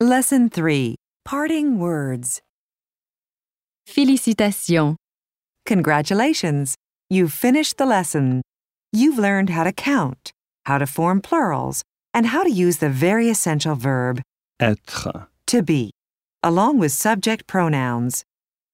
Lesson 3. Parting words. Félicitations. Congratulations! You've finished the lesson. You've learned how to count, how to form plurals, and how to use the very essential verb être, to be, along with subject pronouns.